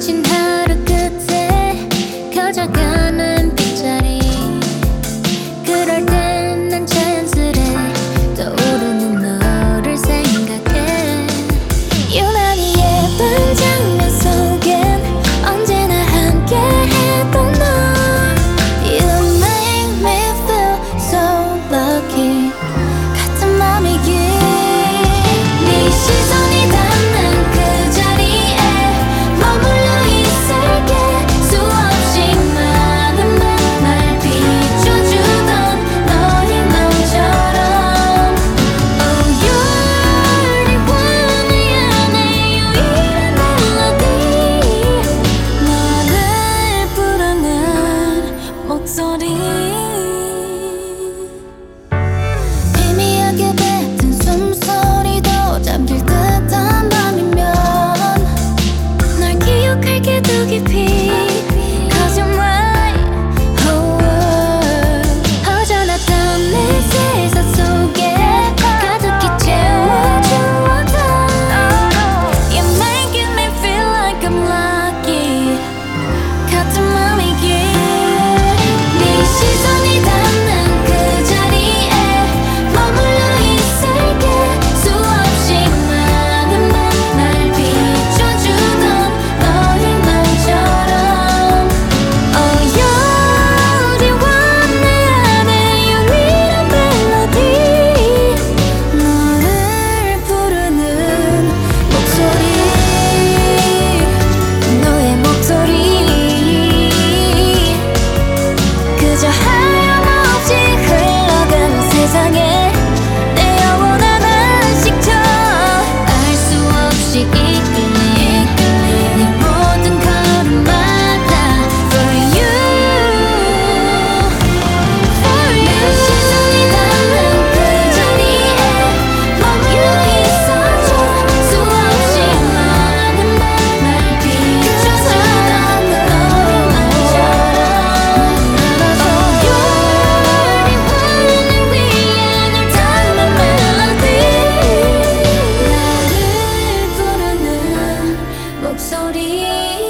지친 하루 끝에 커져가는 빗자리, 그럴 땐 난 자연스레 떠오르는 너를 생각해. 유난히 예쁜 장면 속엔 언제나 함께 했던 너. You make me feel so lucky. 같은 맘이길. 네 시선이 닿는 그 자리에 머물러 있을게. 수없이 많은 날 비춰주던 너의 맘처럼. Oh, you're the one, 내 안에 유일한 멜로디. 너를 부르는 목소리. 희미하게 뱉은 숨소리도 잠길 듯한 밤이면 널 기억할게 더 깊이. Cause you're mine, oh, 허전했던 내 세상 속에 가득히 채워주었던. You're making me feel like I'm lucky. 같은 맘이길. 네 시선이 닿는 그 자리에 머물러 있을게. 수없이 많은 날 비춰주던 너의 맘처럼. Oh, you're the one, 내 안에 유일한 멜로디. 너를 부르는 목소리. 너의 목소리. 그저 하염없이 흘러가는 세상에 내 영혼 하나씩 쳐. 알 수 없이 이끌린 내 모든 걸음마다 For you, for you. 내 시선이 닿는 그 자리에 머물러 있어줘. 수없이 많은 날 비춰주던 너의 맘처럼. Oh, you're the one, 날 위해 널 담은 멜로디. 나를 부르는 목소리.